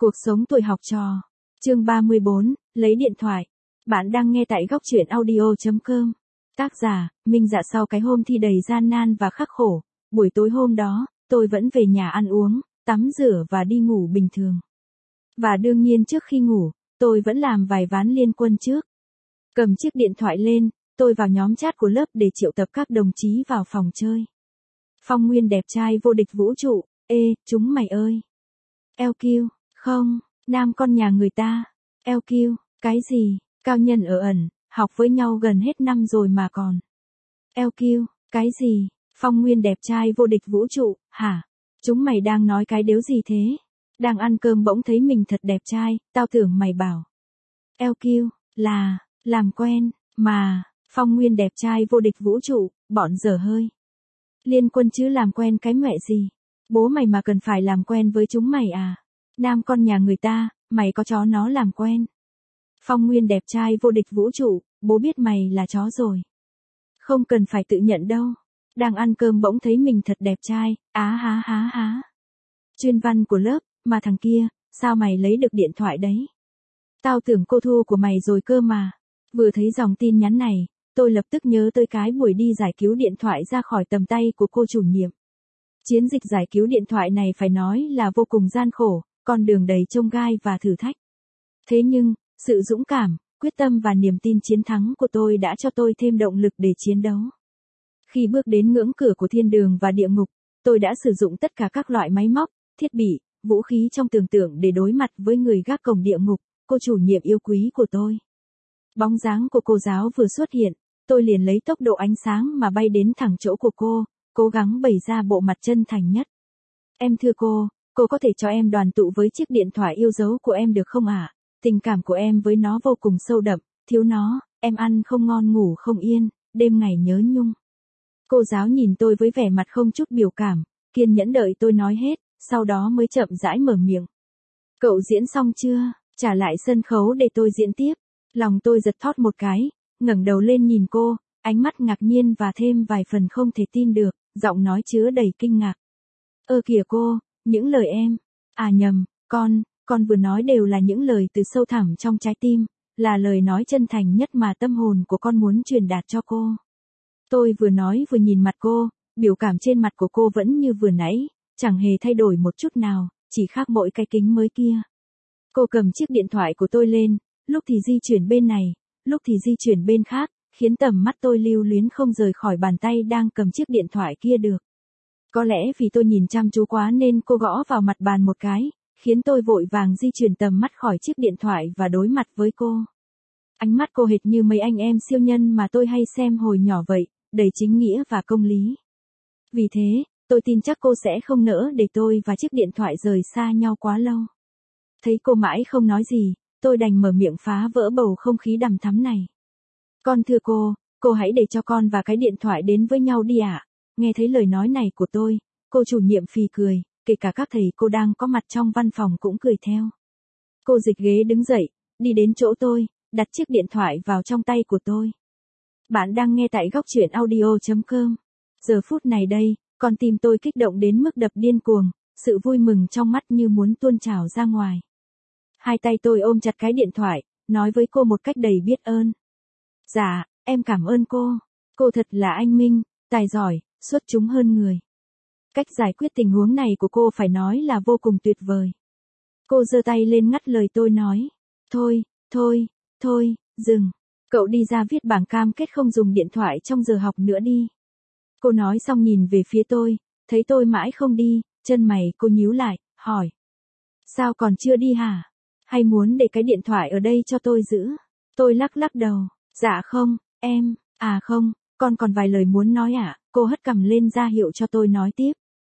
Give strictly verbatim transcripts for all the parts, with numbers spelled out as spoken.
Cuộc sống tuổi học trò. Chương ba mươi bốn, lấy điện thoại. Bạn đang nghe tại góc truyện audio chấm com. Tác giả, Minh Dạ. Sau cái hôm thi đầy gian nan và khắc khổ, buổi tối hôm đó, tôi vẫn về nhà ăn uống, tắm rửa và đi ngủ bình thường. Và đương nhiên trước khi ngủ, tôi vẫn làm vài ván liên quân trước. Cầm chiếc điện thoại lên, tôi vào nhóm chat của lớp để triệu tập các đồng chí vào phòng chơi. Phong Nguyên đẹp trai vô địch vũ trụ, ê, chúng mày ơi. lờ quy, không, nam con nhà người ta. lờ quy, cái gì, cao nhân ở ẩn, học với nhau gần hết năm rồi mà còn. lờ quy, cái gì, Phong Nguyên đẹp trai vô địch vũ trụ, hả? Chúng mày đang nói cái đếu gì thế? Đang ăn cơm bỗng thấy mình thật đẹp trai, tao tưởng mày bảo. lờ quy, là, làm quen, mà, Phong Nguyên đẹp trai vô địch vũ trụ, bọn dở hơi. Liên quân chứ làm quen cái mẹ gì? Bố mày mà cần phải làm quen với chúng mày à? Nam con nhà người ta, mày có chó nó làm quen. Phong Nguyên đẹp trai vô địch vũ trụ, bố biết mày là chó rồi. Không cần phải tự nhận đâu. Đang ăn cơm bỗng thấy mình thật đẹp trai, á há há há. Chuyên văn của lớp, mà thằng kia, sao mày lấy được điện thoại đấy? Tao tưởng cô Thu của mày rồi cơ mà. Vừa thấy dòng tin nhắn này, tôi lập tức nhớ tới cái buổi đi giải cứu điện thoại ra khỏi tầm tay của cô chủ nhiệm. Chiến dịch giải cứu điện thoại này phải nói là vô cùng gian khổ, con đường đầy chông gai và thử thách. Thế nhưng, sự dũng cảm, quyết tâm và niềm tin chiến thắng của tôi đã cho tôi thêm động lực để chiến đấu. Khi bước đến ngưỡng cửa của thiên đường và địa ngục, tôi đã sử dụng tất cả các loại máy móc, thiết bị, vũ khí trong tưởng tượng để đối mặt với người gác cổng địa ngục, cô chủ nhiệm yêu quý của tôi. Bóng dáng của cô giáo vừa xuất hiện, tôi liền lấy tốc độ ánh sáng mà bay đến thẳng chỗ của cô, cố gắng bày ra bộ mặt chân thành nhất. Em thưa cô, cô có thể cho em đoàn tụ với chiếc điện thoại yêu dấu của em được không ạ? À? Tình cảm của em với nó vô cùng sâu đậm, thiếu nó, em ăn không ngon ngủ không yên, đêm ngày nhớ nhung. Cô giáo nhìn tôi với vẻ mặt không chút biểu cảm, kiên nhẫn đợi tôi nói hết, sau đó mới chậm rãi mở miệng. Cậu diễn xong chưa? Trả lại sân khấu để tôi diễn tiếp. Lòng tôi giật thót một cái, ngẩng đầu lên nhìn cô, ánh mắt ngạc nhiên và thêm vài phần không thể tin được, giọng nói chứa đầy kinh ngạc. Ơ kìa cô, những lời em, à nhầm, con, con vừa nói đều là những lời từ sâu thẳm trong trái tim, là lời nói chân thành nhất mà tâm hồn của con muốn truyền đạt cho cô. Tôi vừa nói vừa nhìn mặt cô, biểu cảm trên mặt của cô vẫn như vừa nãy, chẳng hề thay đổi một chút nào, chỉ khác mỗi cái kính mới kia. Cô cầm chiếc điện thoại của tôi lên, lúc thì di chuyển bên này, lúc thì di chuyển bên khác, khiến tầm mắt tôi lưu luyến không rời khỏi bàn tay đang cầm chiếc điện thoại kia được. Có lẽ vì tôi nhìn chăm chú quá nên cô gõ vào mặt bàn một cái, khiến tôi vội vàng di chuyển tầm mắt khỏi chiếc điện thoại và đối mặt với cô. Ánh mắt cô hệt như mấy anh em siêu nhân mà tôi hay xem hồi nhỏ vậy, đầy chính nghĩa và công lý. Vì thế, tôi tin chắc cô sẽ không nỡ để tôi và chiếc điện thoại rời xa nhau quá lâu. Thấy cô mãi không nói gì, tôi đành mở miệng phá vỡ bầu không khí đằm thắm này. Con thưa cô, cô hãy để cho con và cái điện thoại đến với nhau đi ạ. À? Nghe thấy lời nói này của tôi, cô chủ nhiệm phì cười, kể cả các thầy cô đang có mặt trong văn phòng cũng cười theo. Cô dịch ghế đứng dậy, đi đến chỗ tôi, đặt chiếc điện thoại vào trong tay của tôi. Bạn đang nghe tại góc truyện audio chấm com. Giờ phút này đây, con tim tôi kích động đến mức đập điên cuồng, sự vui mừng trong mắt như muốn tuôn trào ra ngoài. Hai tay tôi ôm chặt cái điện thoại, nói với cô một cách đầy biết ơn. Dạ, em cảm ơn cô. Cô thật là anh minh, tài giỏi, xuất chúng hơn người. Cách giải quyết tình huống này của cô phải nói là vô cùng tuyệt vời. Cô giơ tay lên ngắt lời tôi nói. Thôi, thôi, thôi, dừng. Cậu đi ra viết bảng cam kết không dùng điện thoại trong giờ học nữa đi. Cô nói xong nhìn về phía tôi, thấy tôi mãi không đi, chân mày cô nhíu lại, hỏi. Sao còn chưa đi hả? Hay muốn để cái điện thoại ở đây cho tôi giữ? Tôi lắc lắc đầu. Dạ không, em, à không, con còn vài lời muốn nói ạ. À? Cô hất cằm lên ra hiệu cho tôi nói tiếp.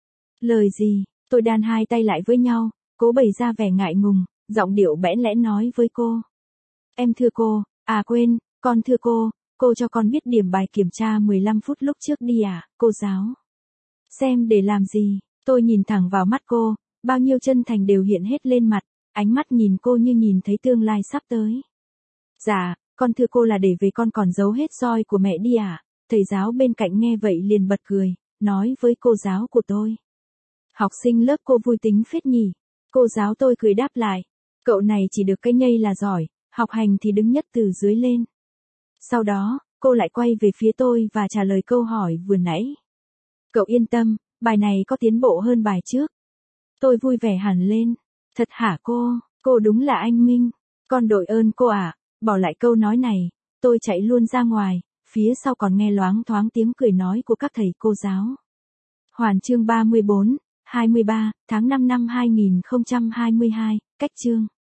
Lời gì? Tôi đan hai tay lại với nhau, cố bày ra vẻ ngại ngùng, giọng điệu bẽn lẽn nói với cô. Em thưa cô, à quên, con thưa cô, cô cho con biết điểm bài kiểm tra mười lăm phút lúc trước đi à, cô giáo. Xem để làm gì? Tôi nhìn thẳng vào mắt cô, bao nhiêu chân thành đều hiện hết lên mặt, ánh mắt nhìn cô như nhìn thấy tương lai sắp tới. Dạ, con thưa cô là để về con còn giấu hết roi của mẹ đi à? Thầy giáo bên cạnh nghe vậy liền bật cười, nói với cô giáo của tôi. Học sinh lớp cô vui tính phết nhỉ. Cô giáo tôi cười đáp lại. Cậu này chỉ được cái nhây là giỏi, học hành thì đứng nhất từ dưới lên. Sau đó, cô lại quay về phía tôi và trả lời câu hỏi vừa nãy. Cậu yên tâm, bài này có tiến bộ hơn bài trước. Tôi vui vẻ hẳn lên. Thật hả cô, cô đúng là anh Minh. Con đội ơn cô ạ. Bỏ lại câu nói này, tôi chạy luôn ra ngoài, phía sau còn nghe loáng thoáng tiếng cười nói của các thầy cô giáo. Hoàn chương ba mươi bốn, hai mươi ba, tháng năm năm hai nghìn không trăm hai mươi hai, cách chương.